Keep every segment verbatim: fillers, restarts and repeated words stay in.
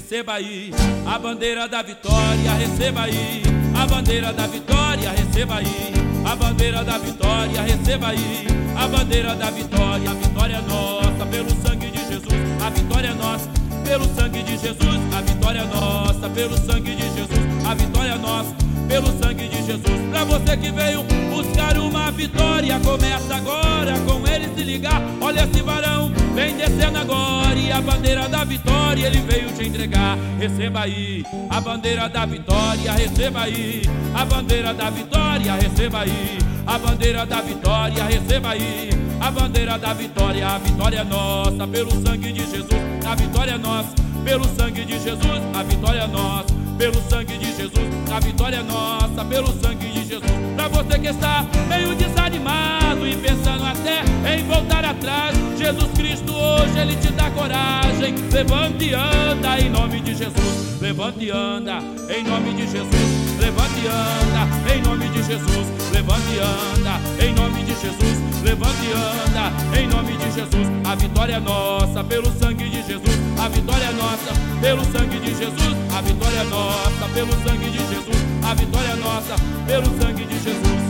receba aí a bandeira da vitória, receba aí a bandeira da vitória, receba aí a bandeira da vitória, receba aí a bandeira da vitória. A vitória é nossa pelo sangue de Jesus, a vitória é nossa pelo sangue de Jesus, a vitória é nossa pelo sangue de Jesus, a vitória é nossa pelo sangue de Jesus. Pra você que veio buscar uma vitória, começa agora com ele se ligar. Olha esse varão, vem descendo agora, e a bandeira da vitória ele veio te entregar. Receba aí a bandeira da vitória, receba aí a bandeira da vitória, receba aí a bandeira da vitória, receba aí a bandeira da vitória. A vitória é nossa pelo sangue de Jesus, a vitória é nossa pelo sangue de Jesus, a vitória é nossa pelo sangue de Jesus, a vitória é nossa pelo sangue de Jesus. Pra você que está meio desanimado e pensando até em voltar atrás, Jesus Cristo hoje ele te dá coragem. Levante e anda em nome de Jesus, levante e anda em nome de Jesus, levante e anda em nome de Jesus, levante e anda em nome de Jesus, levante e anda em nome de Jesus. A vitória é nossa pelo sangue de Jesus, a vitória é nossa pelo sangue de Jesus, a vitória é nossa pelo sangue de Jesus, a vitória é nossa pelo sangue de Jesus.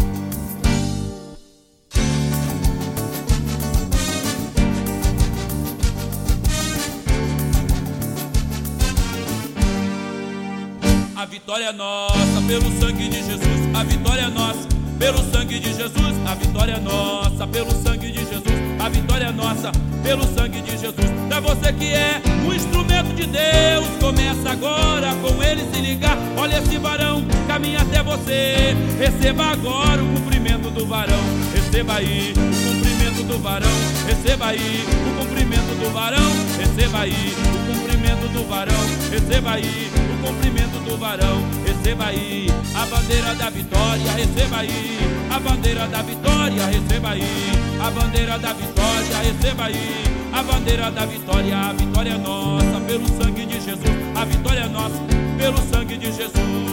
A vitória é nossa pelo sangue de Jesus, a vitória é nossa pelo sangue de Jesus, a vitória é nossa pelo sangue de Jesus, a vitória é nossa pelo sangue de Jesus. Pra você que é um instrumento de Deus, começa agora com ele se ligar. Olha esse varão, caminha até você, receba agora o cumprimento do varão, receba aí o cumprimento do varão, receba aí o cumprimento do varão, receba aí o cumprimento do varão, receba aí o cumprimento do varão, receba aí a bandeira da vitória, receba aí a bandeira da vitória, receba aí a bandeira da vitória, receba aí a bandeira da vitória. A vitória é nossa pelo sangue de Jesus, a vitória é nossa pelo sangue de Jesus.